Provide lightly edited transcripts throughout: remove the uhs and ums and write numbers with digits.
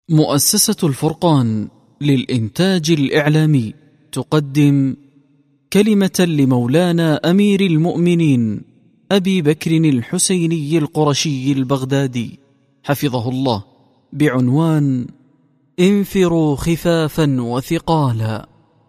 مؤسسة الفرقان للإنتاج الإعلامي تقدم كلمة لمولانا أمير المؤمنين أبي بكر الحسيني القرشي البغدادي حفظه الله بعنوان انفروا خفافا وثقالا.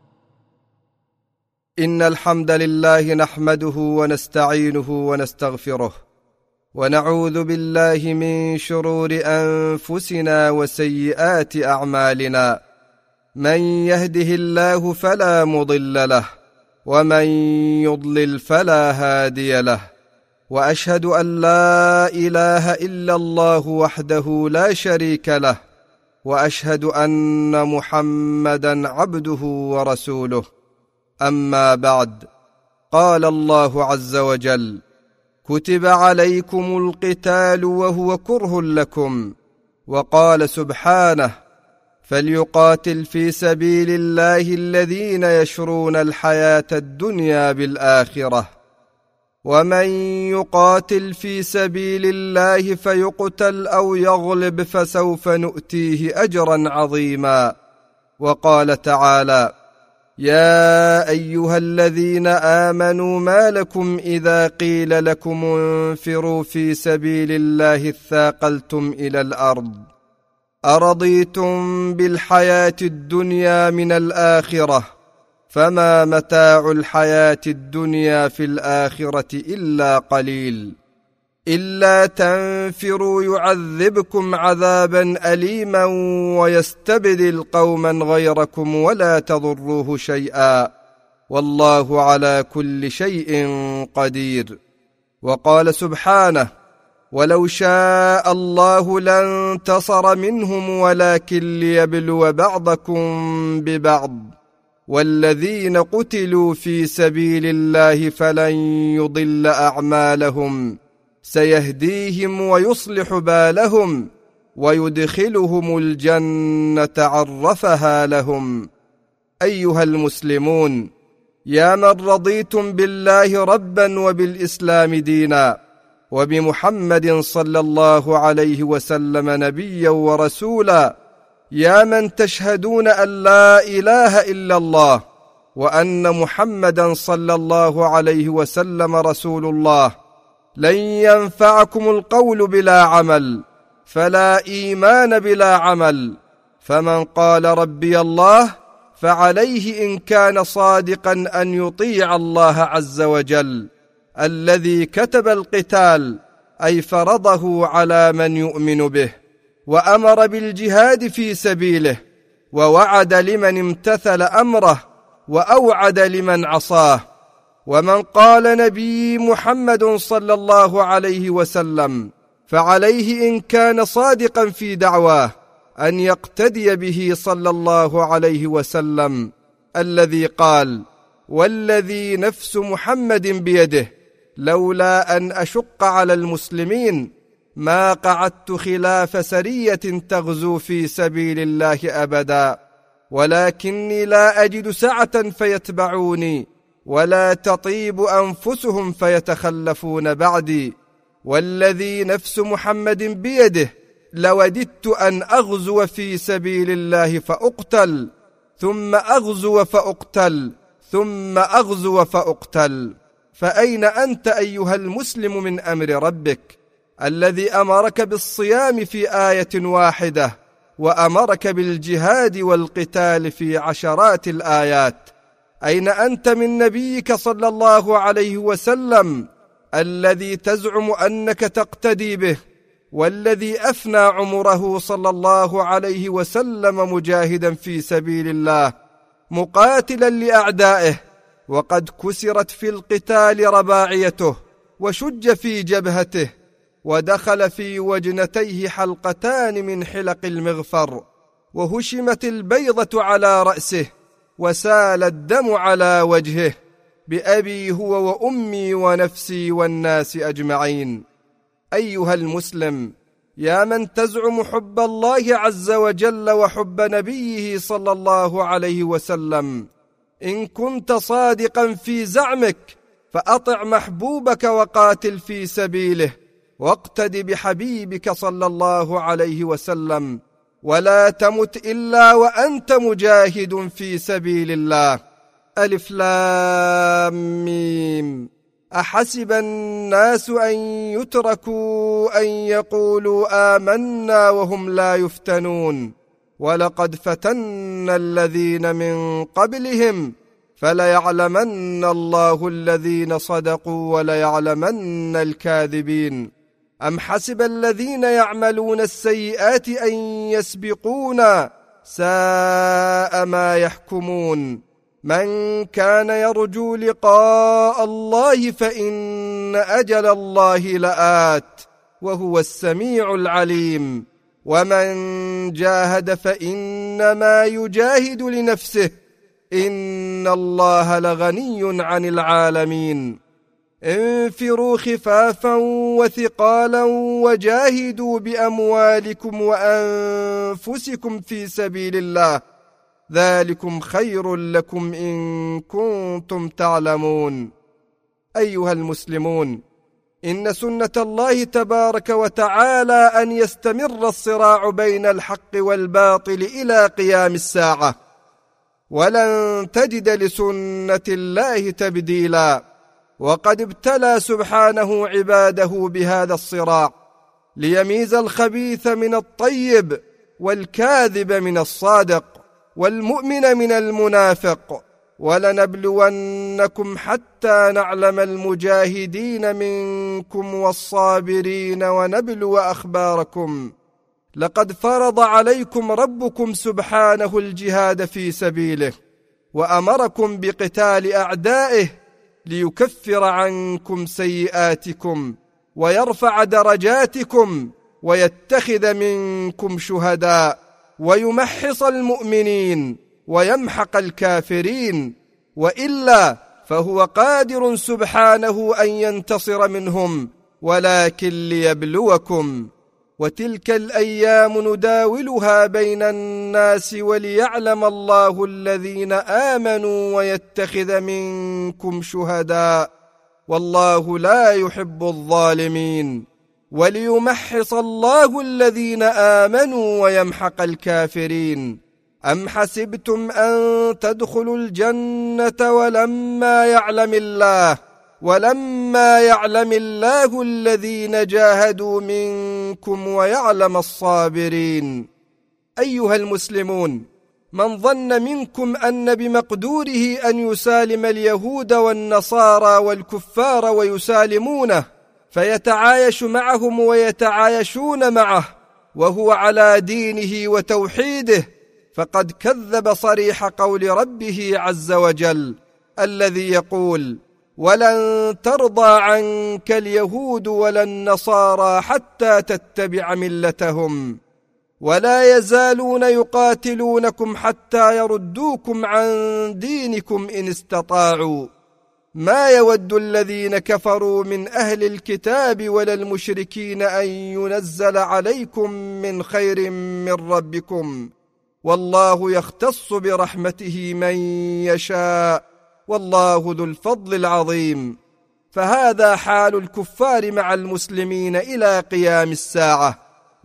إن الحمد لله نحمده ونستعينه ونستغفره ونعوذ بالله من شرور أنفسنا وسيئات أعمالنا. من يهده الله فلا مضل له ومن يضلل فلا هادي له، وأشهد أن لا إله إلا الله وحده لا شريك له، وأشهد أن محمدا عبده ورسوله. أما بعد، قال الله عز وجل: كتب عليكم القتال وهو كره لكم. وقال سبحانه: فليقاتل في سبيل الله الذين يشرون الحياة الدنيا بالآخرة، ومن يقاتل في سبيل الله فيقتل أو يغلب فسوف نؤتيه أجرا عظيما. وقال تعالى: يا أيها الذين آمنوا ما لكم إذا قيل لكم انفروا في سبيل الله اثاقلتم إلى الأرض أرضيتم بالحياة الدنيا من الآخرة فما متاع الحياة الدنيا في الآخرة إلا قليل. إلا تنفروا يعذبكم عذابا أليما ويستبدل قوما غيركم ولا تضروه شيئا، والله على كل شيء قدير. وقال سبحانه: ولو شاء الله لانتصر منهم ولكن ليبلو بعضكم ببعض، والذين قتلوا في سبيل الله فلن يضل أعمالهم سيهديهم ويصلح بالهم ويدخلهم الجنة عرفها لهم. أيها المسلمون، يا من رضيتم بالله ربا وبالإسلام دينا وبمحمد صلى الله عليه وسلم نبيا ورسولا، يا من تشهدون أن لا إله إلا الله وأن محمدا صلى الله عليه وسلم رسول الله، لن ينفعكم القول بلا عمل، فلا إيمان بلا عمل. فمن قال ربي الله فعليه إن كان صادقا أن يطيع الله عز وجل الذي كتب القتال، أي فرضه على من يؤمن به، وأمر بالجهاد في سبيله، ووعد لمن امتثل أمره وأوعد لمن عصاه. ومن قال نبي محمد صلى الله عليه وسلم فعليه إن كان صادقا في دعواه أن يقتدي به صلى الله عليه وسلم الذي قال: والذي نفس محمد بيده لولا أن أشق على المسلمين ما قعدت خلاف سرية تغزو في سبيل الله أبدا، ولكني لا أجد سعة فيتبعوني ولا تطيب أنفسهم فيتخلفون بعدي، والذي نفس محمد بيده لوددت أن أغزو في سبيل الله فأقتل ثم أغزو فأقتل ثم أغزو فأقتل. فأين أنت أيها المسلم من أمر ربك الذي أمرك بالصيام في آية واحدة وأمرك بالجهاد والقتال في عشرات الآيات؟ أين أنت من نبيك صلى الله عليه وسلم الذي تزعم أنك تقتدي به، والذي أفنى عمره صلى الله عليه وسلم مجاهدا في سبيل الله مقاتلا لأعدائه، وقد كسرت في القتال رباعيته وشج في جبهته ودخل في وجنتيه حلقتان من حلق المغفر، وهشمت البيضة على رأسه وسال الدم على وجهه، بأبي هو وأمي ونفسي والناس أجمعين. أيها المسلم، يا من تزعم حب الله عز وجل وحب نبيه صلى الله عليه وسلم، إن كنت صادقا في زعمك فأطع محبوبك وقاتل في سبيله، واقتد بحبيبك صلى الله عليه وسلم، ولا تمت إلا وأنت مجاهد في سبيل الله. ألف لام ميم. أحسب الناس أن يتركوا أن يقولوا آمنا وهم لا يفتنون ولقد فتنا الذين من قبلهم فليعلمن الله الذين صدقوا وليعلمن الكاذبين. أم حسب الذين يعملون السيئات أن يسبقونا ساء ما يحكمون. من كان يرجو لقاء الله فإن أجل الله لآت وهو السميع العليم. ومن جاهد فإنما يجاهد لنفسه إن الله لغني عن العالمين. انفروا خفافا وثقالا وجاهدوا بأموالكم وأنفسكم في سبيل الله ذلكم خير لكم إن كنتم تعلمون. أيها المسلمون، إن سنة الله تبارك وتعالى أن يستمر الصراع بين الحق والباطل إلى قيام الساعة، ولن تجد لسنة الله تبديلا. وقد ابتلى سبحانه عباده بهذا الصراع ليميز الخبيث من الطيب والكاذب من الصادق والمؤمن من المنافق. ولنبلونكم حتى نعلم المجاهدين منكم والصابرين ونبلو أخباركم. لقد فرض عليكم ربكم سبحانه الجهاد في سبيله وأمركم بقتال أعدائه ليكفر عنكم سيئاتكم ويرفع درجاتكم ويتخذ منكم شهداء ويمحص المؤمنين ويمحق الكافرين، وإلا فهو قادر سبحانه أن ينتصر منهم ولكن ليبلوكم. وتلك الأيام نداولها بين الناس وليعلم الله الذين آمنوا ويتخذ منكم شهداء والله لا يحب الظالمين. وليمحص الله الذين آمنوا ويمحق الكافرين. أم حسبتم أن تدخلوا الجنة ولما يعلم الله الذين جاهدوا منكم ويعلم الصابرين. أيها المسلمون، من ظن منكم أن بمقدوره أن يسالم اليهود والنصارى والكفار ويسالمونه فيتعايش معهم ويتعايشون معه وهو على دينه وتوحيده، فقد كذب صريح قول ربه عز وجل الذي يقول: ولن ترضى عنك اليهود ولا النصارى حتى تتبع ملتهم ولا يزالون يقاتلونكم حتى يردوكم عن دينكم إن استطاعوا. ما يود الذين كفروا من أهل الكتاب ولا المشركين أن ينزل عليكم من خير من ربكم والله يختص برحمته من يشاء والله ذو الفضل العظيم. فهذا حال الكفار مع المسلمين إلى قيام الساعة،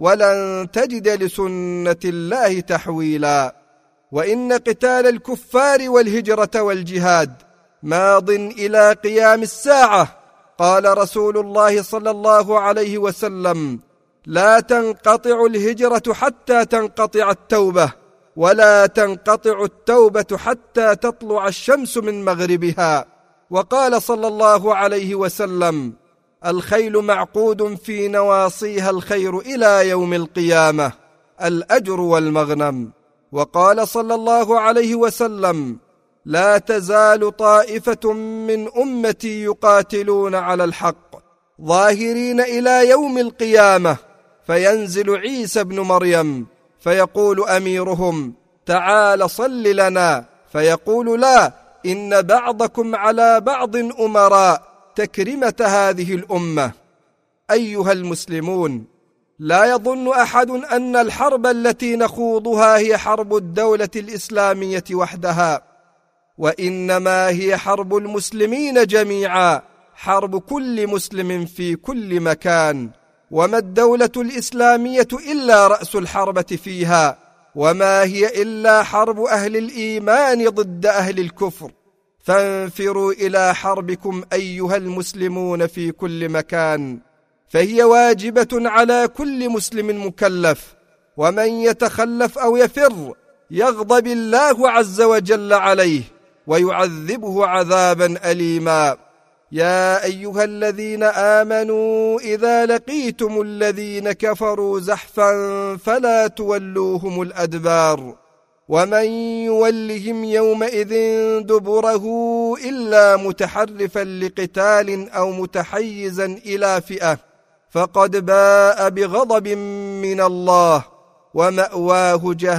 ولن تجد لسنة الله تحويلا. وإن قتال الكفار والهجرة والجهاد ماض إلى قيام الساعة. قال رسول الله صلى الله عليه وسلم: لا تنقطع الهجرة حتى تنقطع التوبة، ولا تنقطع التوبة حتى تطلع الشمس من مغربها. وقال صلى الله عليه وسلم: الخيل معقود في نواصيها الخير إلى يوم القيامة، الأجر والمغنم. وقال صلى الله عليه وسلم: لا تزال طائفة من أمتي يقاتلون على الحق ظاهرين إلى يوم القيامة، فينزل عيسى بن مريم فيقول أميرهم: تعال صل لنا، فيقول: لا، إن بعضكم على بعض أمراء، تكرمة هذه الأمة. أيها المسلمون، لا يظن أحد أن الحرب التي نخوضها هي حرب الدولة الإسلامية وحدها، وإنما هي حرب المسلمين جميعا، حرب كل مسلم في كل مكان. وما الدولة الإسلامية إلا رأس الحربة فيها، وما هي إلا حرب أهل الإيمان ضد أهل الكفر. فانفروا إلى حربكم أيها المسلمون في كل مكان، فهي واجبة على كل مسلم مكلف، ومن يتخلف أو يفر يغضب الله عز وجل عليه ويعذبه عذابا أليما. يا أيها الذين آمنوا إذا لقيتم الذين كفروا زحفا فلا تولوهم الأدبار، ومن يولهم يومئذ دبره إلا متحرفا لقتال أو متحيزا إلى فئة فقد باء بغضب من الله ومأواه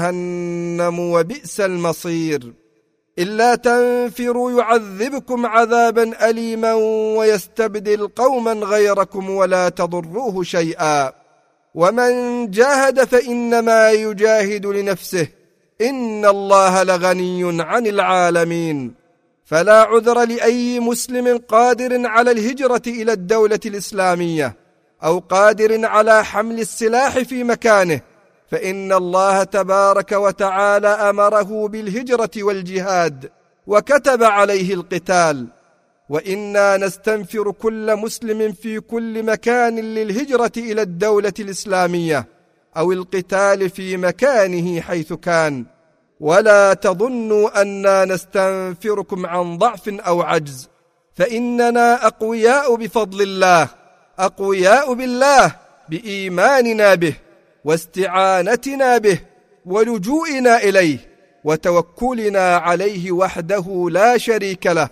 جهنم وبئس المصير. إلا تنفروا يعذبكم عذابا أليما ويستبدل قوما غيركم ولا تضروه شيئا، ومن جاهد فإنما يجاهد لنفسه إن الله لغني عن العالمين. فلا عذر لأي مسلم قادر على الهجرة إلى الدولة الإسلامية أو قادر على حمل السلاح في مكانه، فإن الله تبارك وتعالى أمره بالهجرة والجهاد وكتب عليه القتال، وإنا نستنفر كل مسلم في كل مكان للهجرة إلى الدولة الإسلامية أو القتال في مكانه حيث كان. ولا تظنوا أننا نستنفركم عن ضعف أو عجز، فإننا أقوياء بفضل الله، أقوياء بالله بإيماننا به واستعانتنا به ولجوئنا إليه وتوكلنا عليه وحده لا شريك له،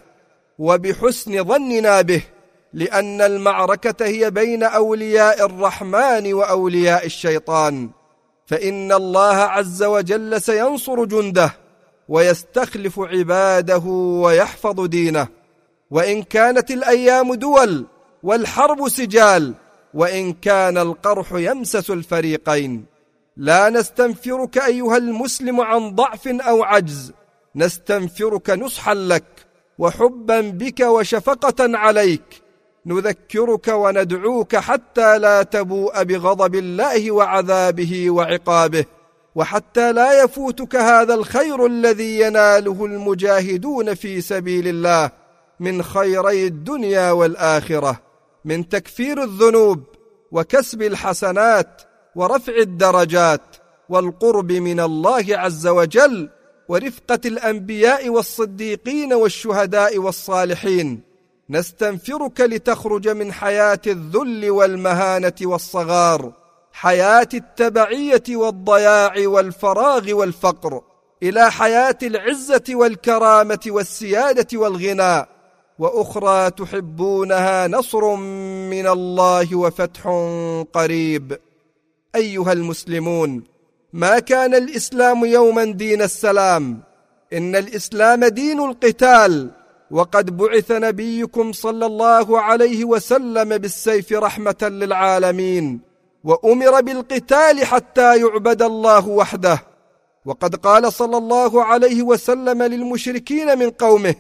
وبحسن ظننا به، لأن المعركة هي بين أولياء الرحمن وأولياء الشيطان، فإن الله عز وجل سينصر جنده ويستخلف عباده ويحفظ دينه. وإن كانت الأيام دول والحرب سجال، وإن كان القرح يمسس الفريقين، لا نستنفرك أيها المسلم عن ضعف أو عجز، نستنفرك نصحا لك وحبا بك وشفقة عليك، نذكرك وندعوك حتى لا تبوء بغضب الله وعذابه وعقابه، وحتى لا يفوتك هذا الخير الذي يناله المجاهدون في سبيل الله من خيري الدنيا والآخرة، من تكفير الذنوب وكسب الحسنات ورفع الدرجات والقرب من الله عز وجل ورفقة الأنبياء والصديقين والشهداء والصالحين. نستنفرك لتخرج من حياة الذل والمهانة والصغار، حياة التبعية والضياع والفراغ والفقر، إلى حياة العزة والكرامة والسيادة والغنى، وأخرى تحبونها نصر من الله وفتح قريب. أيها المسلمون، ما كان الإسلام يوما دين السلام، إن الإسلام دين القتال، وقد بعث نبيكم صلى الله عليه وسلم بالسيف رحمة للعالمين، وأمر بالقتال حتى يعبد الله وحده. وقد قال صلى الله عليه وسلم للمشركين من قومه: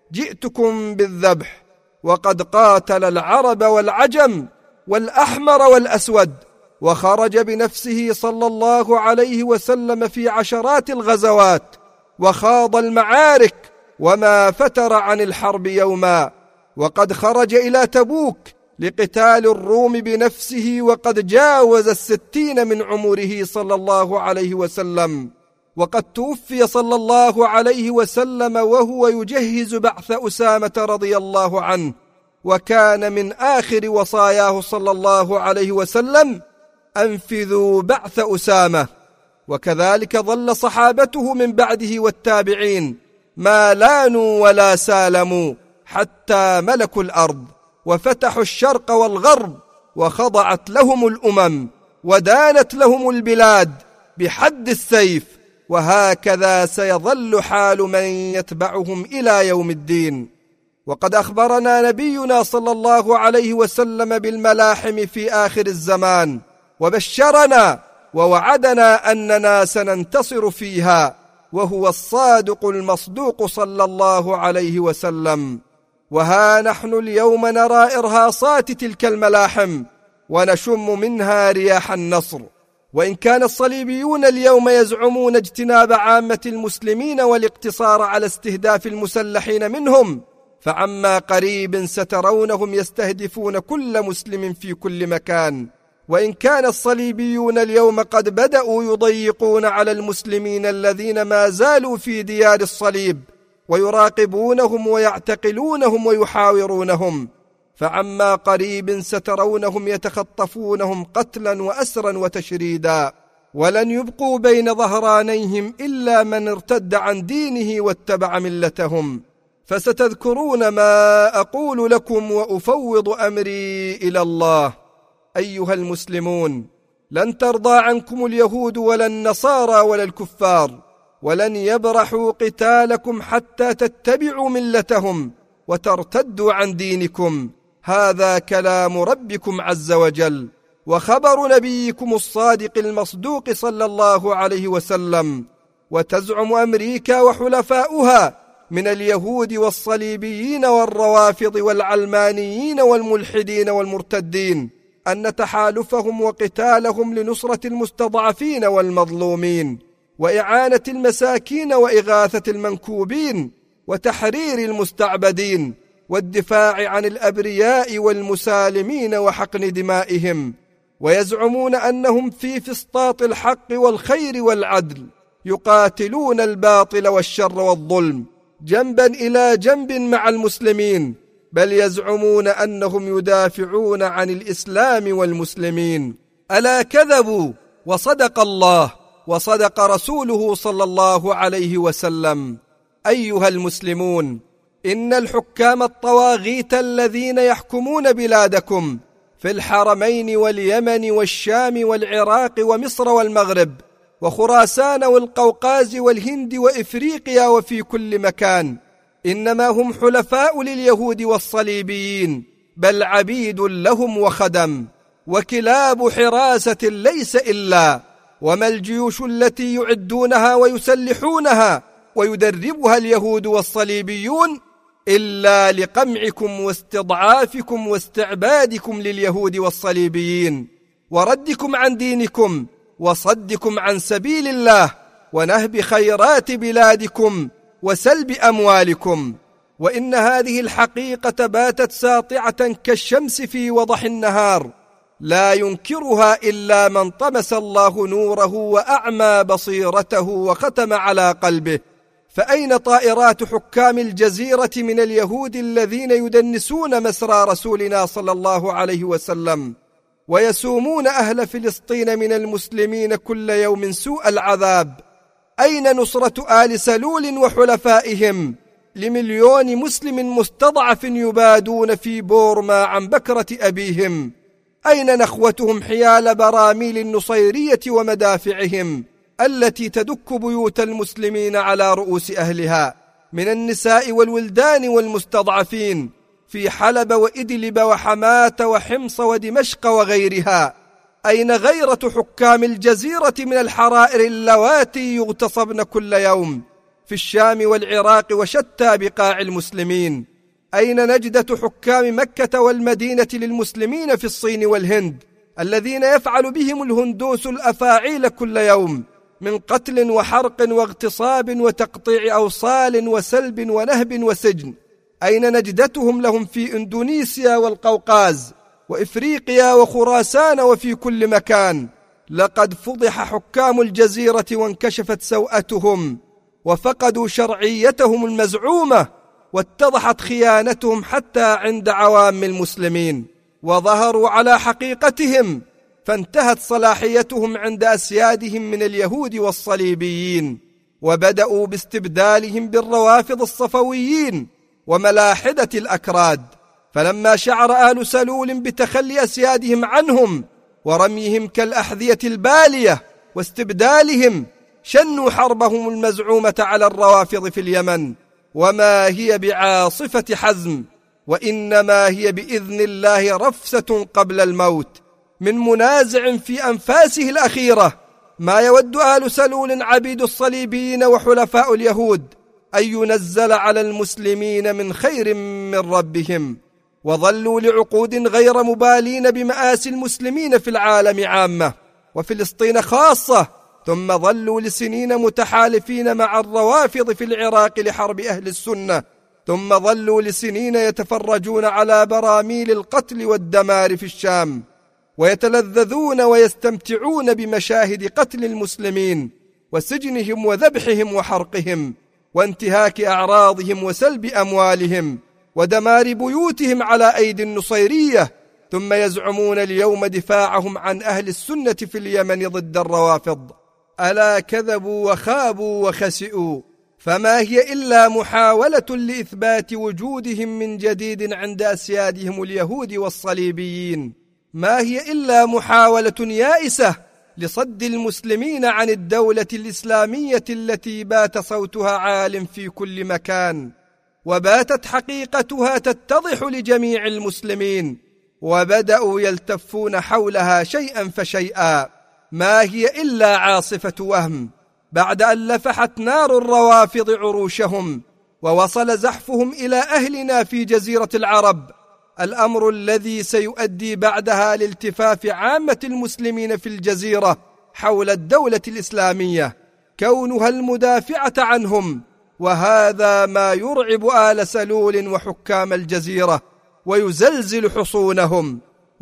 جئتكم بالذبح، وقد قاتل العرب والعجم والأحمر والأسود، وخرج بنفسه صلى الله عليه وسلم في عشرات الغزوات وخاض المعارك وما فتر عن الحرب يوما، وقد خرج إلى تبوك لقتال الروم بنفسه وقد جاوز 60 من عمره صلى الله عليه وسلم، وقد توفي صلى الله عليه وسلم وهو يجهز بعث أسامة رضي الله عنه، وكان من آخر وصاياه صلى الله عليه وسلم: أنفذوا بعث أسامة. وكذلك ظل صحابته من بعده والتابعين ما لانوا ولا سالموا حتى ملكوا الأرض وفتحوا الشرق والغرب، وخضعت لهم الأمم ودانت لهم البلاد بحد السيف، وهكذا سيظل حال من يتبعهم إلى يوم الدين. وقد أخبرنا نبينا صلى الله عليه وسلم بالملاحم في آخر الزمان، وبشرنا ووعدنا أننا سننتصر فيها، وهو الصادق المصدوق صلى الله عليه وسلم. وها نحن اليوم نرى إرهاصات تلك الملاحم ونشم منها رياح النصر. وإن كان الصليبيون اليوم يزعمون اجتناب عامة المسلمين والاقتصار على استهداف المسلحين منهم، فعما قريب سترونهم يستهدفون كل مسلم في كل مكان. وإن كان الصليبيون اليوم قد بدأوا يضيقون على المسلمين الذين ما زالوا في ديار الصليب ويراقبونهم ويعتقلونهم ويحاورونهم، فعما قريب سترونهم يتخطفونهم قتلا وأسرا وتشريدا، ولن يبقوا بين ظهرانيهم إلا من ارتد عن دينه واتبع ملتهم. فستذكرون ما أقول لكم وأفوض أمري إلى الله. أيها المسلمون، لن ترضى عنكم اليهود ولا النصارى ولا الكفار، ولن يبرحوا قتالكم حتى تتبعوا ملتهم وترتدوا عن دينكم. هذا كلام ربكم عز وجل وخبر نبيكم الصادق المصدوق صلى الله عليه وسلم. وتزعم أمريكا وحلفاؤها من اليهود والصليبيين والروافض والعلمانيين والملحدين والمرتدين أن تحالفهم وقتالهم لنصرة المستضعفين والمظلومين وإعانة المساكين وإغاثة المنكوبين وتحرير المستعبدين والدفاع عن الأبرياء والمسالمين وحقن دمائهم، ويزعمون أنهم في فسطاط الحق والخير والعدل يقاتلون الباطل والشر والظلم جنبا إلى جنب مع المسلمين، بل يزعمون أنهم يدافعون عن الإسلام والمسلمين. ألا كذبوا وصدق الله وصدق رسوله صلى الله عليه وسلم. أيها المسلمون، إن الحكام الطواغيت الذين يحكمون بلادكم في الحرمين واليمن والشام والعراق ومصر والمغرب وخراسان والقوقاز والهند وإفريقيا وفي كل مكان إنما هم حلفاء لليهود والصليبيين، بل عبيد لهم وخدم وكلاب حراسة ليس إلا. وما الجيوش التي يعدونها ويسلحونها ويدربها اليهود والصليبيون إلا لقمعكم واستضعافكم واستعبادكم لليهود والصليبيين وردكم عن دينكم وصدكم عن سبيل الله ونهب خيرات بلادكم وسلب أموالكم. وإن هذه الحقيقة باتت ساطعة كالشمس في وضح النهار، لا ينكرها إلا من طمس الله نوره وأعمى بصيرته وختم على قلبه. فأين طائرات حكام الجزيرة من اليهود الذين يدنسون مسرى رسولنا صلى الله عليه وسلم ويسومون أهل فلسطين من المسلمين كل يوم سوء العذاب؟ أين نصرة آل سلول وحلفائهم لمليون مسلم مستضعف يبادون في بورما عن بكرة أبيهم؟ أين نخوتهم حيال براميل النصيرية ومدافعهم التي تدك بيوت المسلمين على رؤوس أهلها من النساء والولدان والمستضعفين في حلب وإدلب وحماة وحمص ودمشق وغيرها؟ أين غيرة حكام الجزيرة من الحرائر اللواتي يغتصبن كل يوم في الشام والعراق وشتى بقاع المسلمين؟ أين نجدة حكام مكة والمدينة للمسلمين في الصين والهند الذين يفعل بهم الهندوس الأفاعيل كل يوم من قتل وحرق واغتصاب وتقطيع أوصال وسلب ونهب وسجن؟ أين نجدتهم لهم في إندونيسيا والقوقاز وإفريقيا وخراسان وفي كل مكان؟ لقد فضح حكام الجزيرة وانكشفت سوءتهم وفقدوا شرعيتهم المزعومة واتضحت خيانتهم حتى عند عوام المسلمين وظهروا على حقيقتهم، فانتهت صلاحيتهم عند أسيادهم من اليهود والصليبيين وبدأوا باستبدالهم بالروافض الصفويين وملاحدة الأكراد. فلما شعر آل سلول بتخلي أسيادهم عنهم ورميهم كالأحذية البالية واستبدالهم شنوا حربهم المزعومة على الروافض في اليمن، وما هي بعاصفة حزم وإنما هي بإذن الله رفسة قبل الموت من منازع في أنفاسه الأخيرة. ما يود آل سلول عبيد الصليبيين وحلفاء اليهود أن ينزل على المسلمين من خير من ربهم، وظلوا لعقود غير مبالين بمآسي المسلمين في العالم عامة وفلسطين خاصة، ثم ظلوا لسنين متحالفين مع الروافض في العراق لحرب أهل السنة، ثم ظلوا لسنين يتفرجون على براميل القتل والدمار في الشام، ويتلذذون ويستمتعون بمشاهد قتل المسلمين وسجنهم وذبحهم وحرقهم وانتهاك أعراضهم وسلب أموالهم ودمار بيوتهم على أيدي النصيرية، ثم يزعمون اليوم دفاعهم عن أهل السنة في اليمن ضد الروافض. ألا كذبوا وخابوا وخسئوا، فما هي إلا محاولة لإثبات وجودهم من جديد عند أسيادهم اليهود والصليبيين، ما هي إلا محاولة يائسة لصد المسلمين عن الدولة الإسلامية التي بات صوتها عال في كل مكان، وباتت حقيقتها تتضح لجميع المسلمين، وبدأوا يلتفون حولها شيئا فشيئا. ما هي إلا عاصفة وهم بعد أن لفحت نار الروافض عروشهم ووصل زحفهم إلى أهلنا في جزيرة العرب، الأمر الذي سيؤدي بعدها لالتفاف عامة المسلمين في الجزيرة حول الدولة الإسلامية كونها المدافعة عنهم، وهذا ما يرعب آل سلول وحكام الجزيرة ويزلزل حصونهم،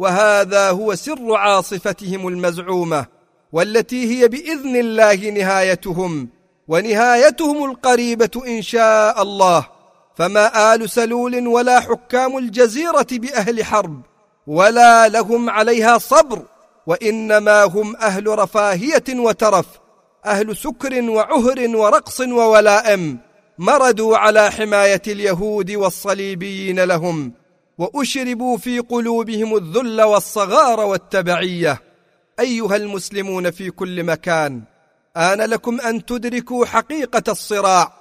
وهذا هو سر عاصفتهم المزعومة، والتي هي بإذن الله نهايتهم، ونهايتهم القريبة إن شاء الله. فما آل سلول ولا حكام الجزيرة بأهل حرب ولا لهم عليها صبر، وإنما هم أهل رفاهية وترف، أهل سكر وعهر ورقص وولائم، مردوا على حماية اليهود والصليبيين لهم، وأشربوا في قلوبهم الذل والصغار والتبعية. أيها المسلمون في كل مكان، آن لكم أن تدركوا حقيقة الصراع،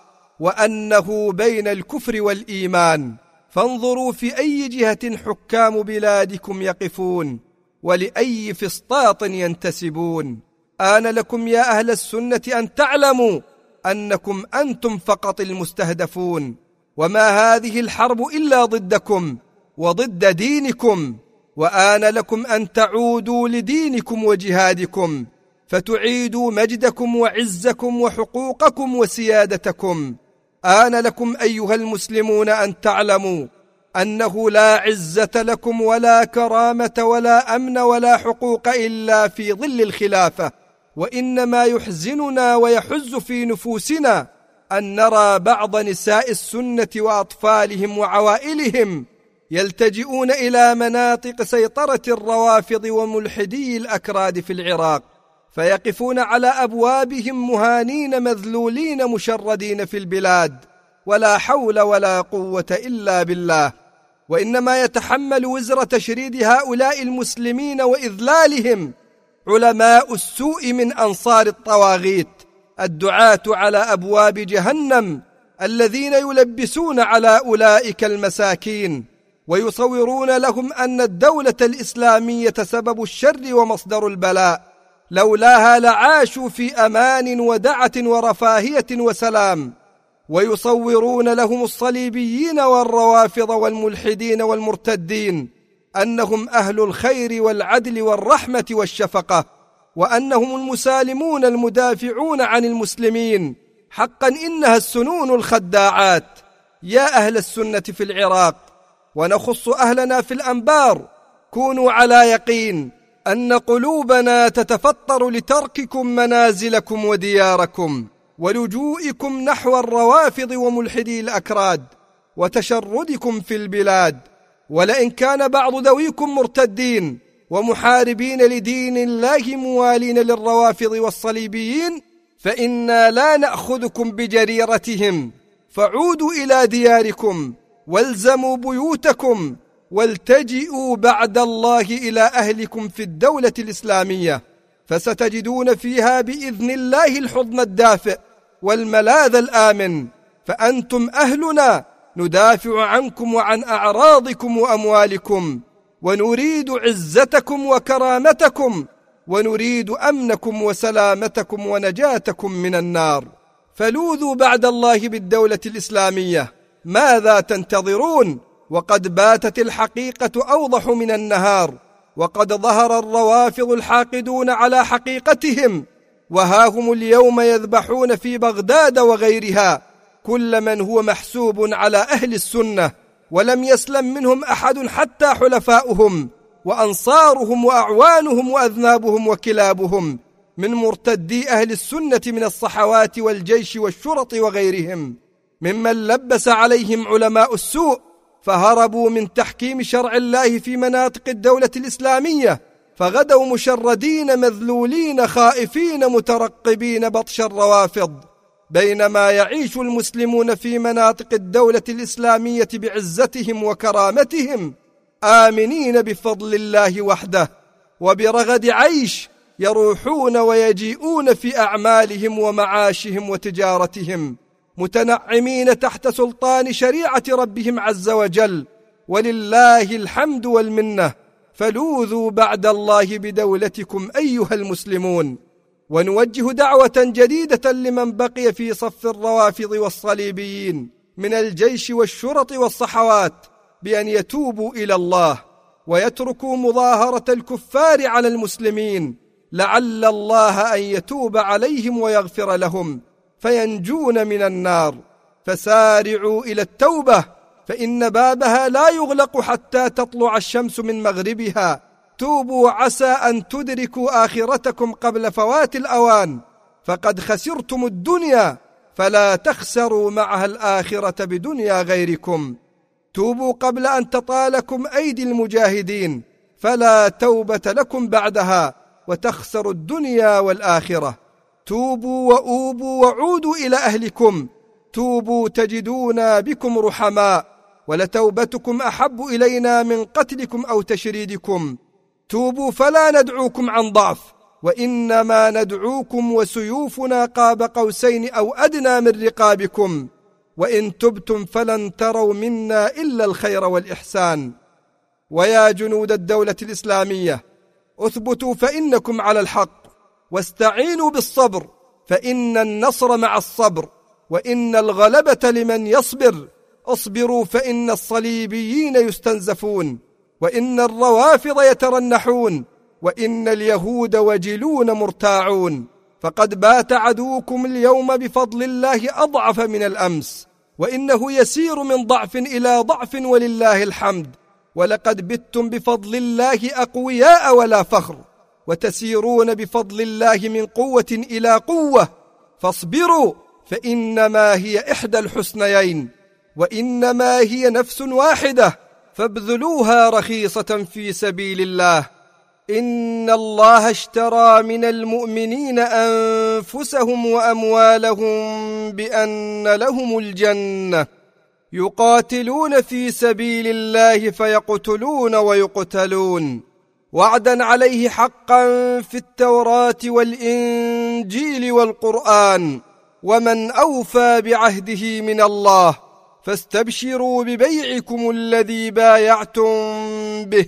وأنه بين الكفر والإيمان، فانظروا في أي جهة حكام بلادكم يقفون ولأي فسطاط ينتسبون. آن لكم يا أهل السنة أن تعلموا أنكم أنتم فقط المستهدفون، وما هذه الحرب إلا ضدكم وضد دينكم، وآن لكم أن تعودوا لدينكم وجهادكم فتعيدوا مجدكم وعزكم وحقوقكم وسيادتكم. آن لكم أيها المسلمون أن تعلموا أنه لا عزة لكم ولا كرامة ولا أمن ولا حقوق إلا في ظل الخلافة، وإنما يحزننا ويحز في نفوسنا أن نرى بعض نساء السنة وأطفالهم وعوائلهم يلتجئون إلى مناطق سيطرة الروافض وملحدي الأكراد في العراق، فيقفون على أبوابهم مهانين مذلولين مشردين في البلاد، ولا حول ولا قوة إلا بالله. وإنما يتحمل وزر تشريد هؤلاء المسلمين وإذلالهم علماء السوء من أنصار الطواغيت، الدعاة على أبواب جهنم، الذين يلبسون على أولئك المساكين ويصورون لهم أن الدولة الإسلامية سبب الشر ومصدر البلاء، لولاها لعاشوا في أمان ودعة ورفاهية وسلام، ويصورون لهم الصليبيين والروافض والملحدين والمرتدين أنهم أهل الخير والعدل والرحمة والشفقة، وأنهم المسالمون المدافعون عن المسلمين. حقا إنها السنون الخداعات. يا أهل السنة في العراق، ونخص أهلنا في الأنبار، كونوا على يقين أن قلوبنا تتفطر لترككم منازلكم ودياركم ولجوئكم نحو الروافض وملحدي الأكراد وتشردكم في البلاد. ولئن كان بعض ذويكم مرتدين ومحاربين لدين الله موالين للروافض والصليبيين، فإنا لا نأخذكم بجريرتهم، فعودوا إلى دياركم والزموا بيوتكم والتجئوا بعد الله إلى أهلكم في الدولة الإسلامية، فستجدون فيها بإذن الله الحضن الدافئ والملاذ الآمن، فأنتم أهلنا، ندافع عنكم وعن أعراضكم وأموالكم، ونريد عزتكم وكرامتكم، ونريد أمنكم وسلامتكم ونجاتكم من النار. فلوذوا بعد الله بالدولة الإسلامية، ماذا تنتظرون؟ وقد باتت الحقيقة أوضح من النهار، وقد ظهر الروافض الحاقدون على حقيقتهم، وها هم اليوم يذبحون في بغداد وغيرها كل من هو محسوب على أهل السنة، ولم يسلم منهم أحد حتى حلفاؤهم وأنصارهم وأعوانهم وأذنابهم وكلابهم من مرتدي أهل السنة من الصحوات والجيش والشرط وغيرهم، ممن لبس عليهم علماء السوء فهربوا من تحكيم شرع الله في مناطق الدولة الإسلامية، فغدوا مشردين مذلولين خائفين مترقبين بطش الروافض، بينما يعيش المسلمون في مناطق الدولة الإسلامية بعزتهم وكرامتهم آمنين بفضل الله وحده، وبرغد عيش يروحون ويجيئون في أعمالهم ومعاشهم وتجارتهم، متنعمين تحت سلطان شريعة ربهم عز وجل، ولله الحمد والمنة. فلوذوا بعد الله بدولتكم أيها المسلمون. ونوجه دعوة جديدة لمن بقي في صف الروافض والصليبيين من الجيش والشرط والصحوات بأن يتوبوا إلى الله ويتركوا مظاهرة الكفار على المسلمين، لعل الله أن يتوب عليهم ويغفر لهم فينجون من النار. فسارعوا إلى التوبة، فإن بابها لا يغلق حتى تطلع الشمس من مغربها. توبوا عسى أن تدركوا آخرتكم قبل فوات الأوان، فقد خسرتم الدنيا فلا تخسروا معها الآخرة بدنيا غيركم. توبوا قبل أن تطالكم أيدي المجاهدين، فلا توبة لكم بعدها وتخسروا الدنيا والآخرة. توبوا وأوبوا وعودوا إلى أهلكم. توبوا تجدونا بكم رحماء، ولتوبتكم أحب إلينا من قتلكم أو تشريدكم. توبوا فلا ندعوكم عن ضعف، وإنما ندعوكم وسيوفنا قاب قوسين أو أدنى من رقابكم، وإن تبتم فلن تروا منا إلا الخير والإحسان. ويا جنود الدولة الإسلامية، اثبتوا فإنكم على الحق، واستعينوا بالصبر فإن النصر مع الصبر، وإن الغلبة لمن يصبر. اصبروا فإن الصليبيين يستنزفون، وإن الروافض يترنحون، وإن اليهود وجلون مرتاعون. فقد بات عدوكم اليوم بفضل الله أضعف من الأمس، وإنه يسير من ضعف إلى ضعف ولله الحمد. ولقد بتم بفضل الله أقوياء ولا فخر، وتسيرون بفضل الله من قوة إلى قوة. فاصبروا فإنما هي إحدى الحسنيين، وإنما هي نفس واحدة، فابذلوها رخيصة في سبيل الله. إن الله اشترى من المؤمنين أنفسهم وأموالهم بأن لهم الجنة، يقاتلون في سبيل الله فيقتلون ويقتلون، وعدا عليه حقا في التوراة والإنجيل والقرآن، ومن أوفى بعهده من الله. فاستبشروا ببيعكم الذي بايعتم به،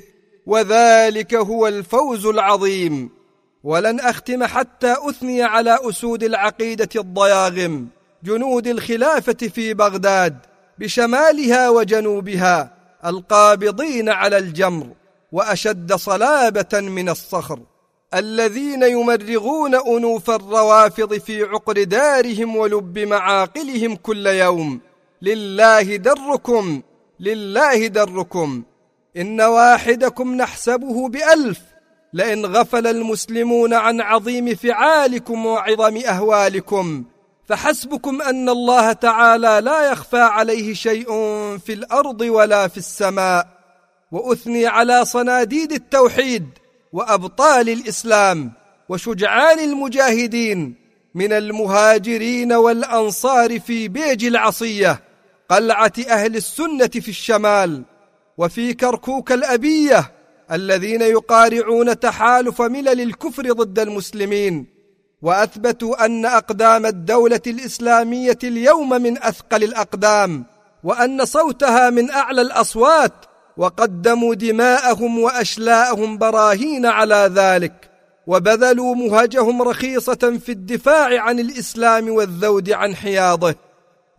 وذلك هو الفوز العظيم. ولن أختم حتى أثني على أسود العقيدة الضياغم، جنود الخلافة في بغداد بشمالها وجنوبها، القابضين على الجمر وأشد صلابة من الصخر، الذين يمرغون أنوف الروافض في عقر دارهم ولب معاقلهم كل يوم. لله دركم، لله دركم. إن واحدكم نحسبه ب1000، لئن غفل المسلمون عن عظيم فعالكم وعظم أهوالكم، فحسبكم أن الله تعالى لا يخفى عليه شيء في الأرض ولا في السماء. وأثني على صناديد التوحيد وأبطال الإسلام وشجعان المجاهدين من المهاجرين والأنصار في بيج العصية، قلعة أهل السنة في الشمال، وفي كركوك الأبية، الذين يقارعون تحالف ملل الكفر ضد المسلمين، وأثبتوا أن أقدام الدولة الإسلامية اليوم من أثقل الأقدام، وأن صوتها من أعلى الأصوات، وقدموا دماءهم وأشلاءهم براهين على ذلك، وبذلوا مهجهم رخيصة في الدفاع عن الإسلام والذود عن حياضه.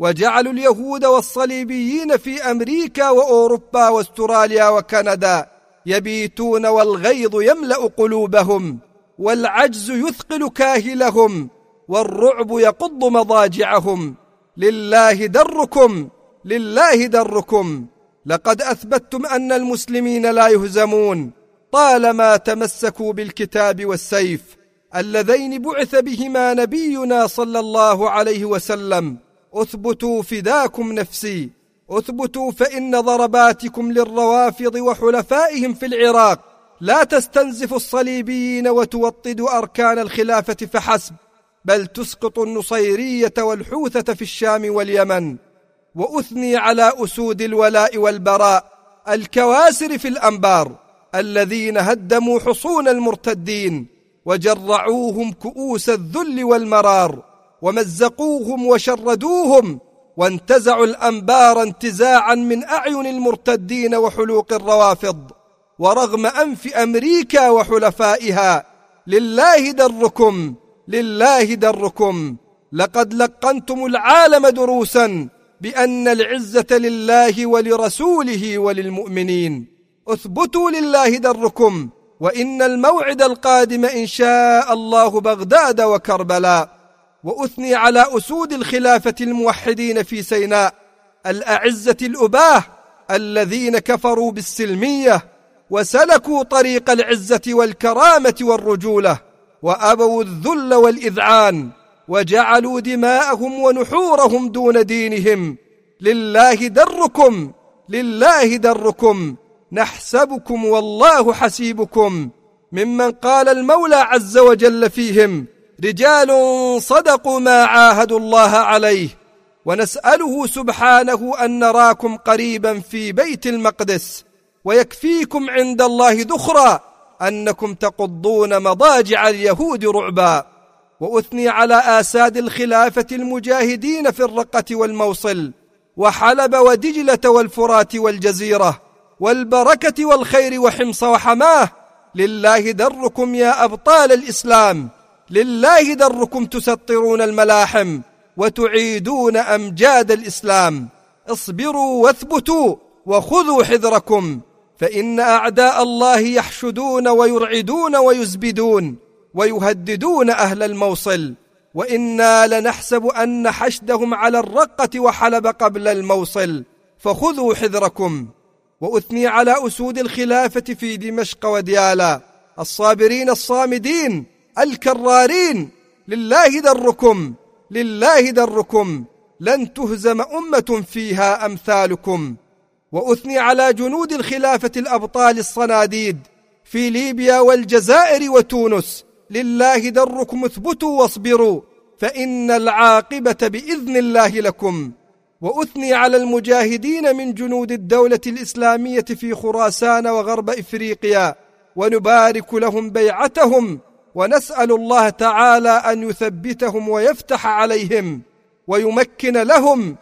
وجعلوا اليهود والصليبيين في أمريكا وأوروبا واستراليا وكندا يبيتون والغيظ يملأ قلوبهم، والعجز يثقل كاهلهم، والرعب يقض مضاجعهم. لله دركم، لله دركم. لقد أثبتتم أن المسلمين لا يهزمون طالما تمسكوا بالكتاب والسيف اللذين بعث بهما نبينا صلى الله عليه وسلم. أثبتوا فداكم نفسي، أثبتوا، فإن ضرباتكم للروافض وحلفائهم في العراق لا تستنزف الصليبيين وتوطد أركان الخلافة فحسب، بل تسقط النصيرية والحوثة في الشام واليمن. وأثني على أسود الولاء والبراء الكواسر في الأنبار الذين هدموا حصون المرتدين وجرعوهم كؤوس الذل والمرار، ومزقوهم وشردوهم، وانتزعوا الأنبار انتزاعا من أعين المرتدين وحلوق الروافض. ورغم أنف أمريكا وحلفائها لله دركم، لله دركم. لقد لقنتم العالم دروسا بأن العزة لله ولرسوله وللمؤمنين. اثبتوا لله دركم، وإن الموعد القادم إن شاء الله بغداد وكربلاء. وأثني على أسود الخلافة الموحدين في سيناء الأعزة الأباه الذين كفروا بالسلمية وسلكوا طريق العزة والكرامة والرجولة، وأبوا الذل والإذعان، وجعلوا دماءهم ونحورهم دون دينهم. لله دركم، لله دركم. نحسبكم والله حسيبكم، ممن قال المولى عز وجل فيهم: رجال صدقوا ما عاهدوا الله عليه. ونسأله سبحانه أن نراكم قريبا في بيت المقدس، ويكفيكم عند الله ذخرا أنكم تقضون مضاجع اليهود رعبا. وأثني على آساد الخلافة المجاهدين في الرقة والموصل وحلب ودجلة والفرات والجزيرة والبركة والخير وحمص وحماه. لله دركم يا أبطال الإسلام، لله دركم تسطرون الملاحم وتعيدون أمجاد الإسلام. اصبروا واثبتوا وخذوا حذركم، فإن أعداء الله يحشدون ويرعدون ويزبدون ويهددون أهل الموصل، وإنا لنحسب أن حشدهم على الرقة وحلب قبل الموصل، فخذوا حذركم. وأثني على أسود الخلافة في دمشق وديالا الصابرين الصامدين الكرارين. لله دركم، لله دركم. لن تهزم أمة فيها أمثالكم. وأثني على جنود الخلافة الأبطال الصناديد في ليبيا والجزائر وتونس. لله دركم، اثبتوا واصبروا، فإن العاقبة بإذن الله لكم. وأثني على المجاهدين من جنود الدولة الإسلامية في خراسان وغرب إفريقيا، ونبارك لهم بيعتهم، ونسأل الله تعالى أن يثبتهم ويفتح عليهم ويمكن لهم،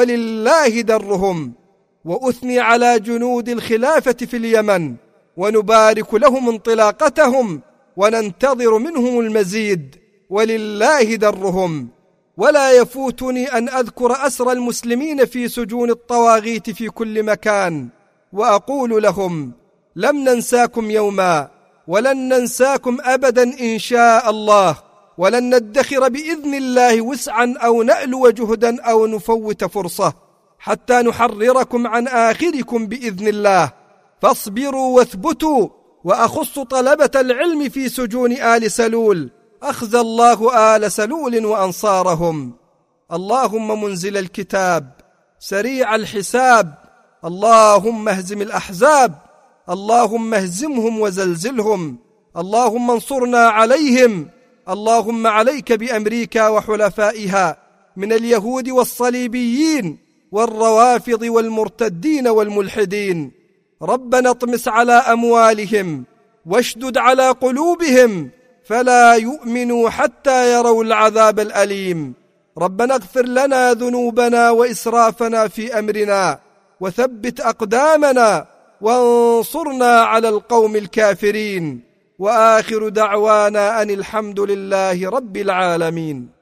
ولله درهم. وأثني على جنود الخلافة في اليمن، ونبارك لهم انطلاقتهم، وننتظر منهم المزيد، ولله درهم. ولا يفوتني أن أذكر أسر المسلمين في سجون الطواغيت في كل مكان، وأقول لهم: لم ننساكم يوما، ولن ننساكم أبدا إن شاء الله، ولن ندخر بإذن الله وسعا أو نألو جهدا أو نفوت فرصة حتى نحرركم عن آخركم بإذن الله. فاصبروا واثبتوا. وأخص طلبة العلم في سجون آل سلول، أخزى الله آل سلول وأنصارهم. اللهم منزل الكتاب سريع الحساب، اللهم اهزم الأحزاب، اللهم اهزمهم وزلزلهم، اللهم انصرنا عليهم. اللهم عليك بأمريكا وحلفائها من اليهود والصليبيين والروافض والمرتدين والملحدين. ربنا اطمس على أموالهم واشدد على قلوبهم فلا يؤمنوا حتى يروا العذاب الأليم. ربنا اغفر لنا ذنوبنا وإسرافنا في أمرنا، وثبت أقدامنا، وانصرنا على القوم الكافرين. وآخر دعوانا أن الحمد لله رب العالمين.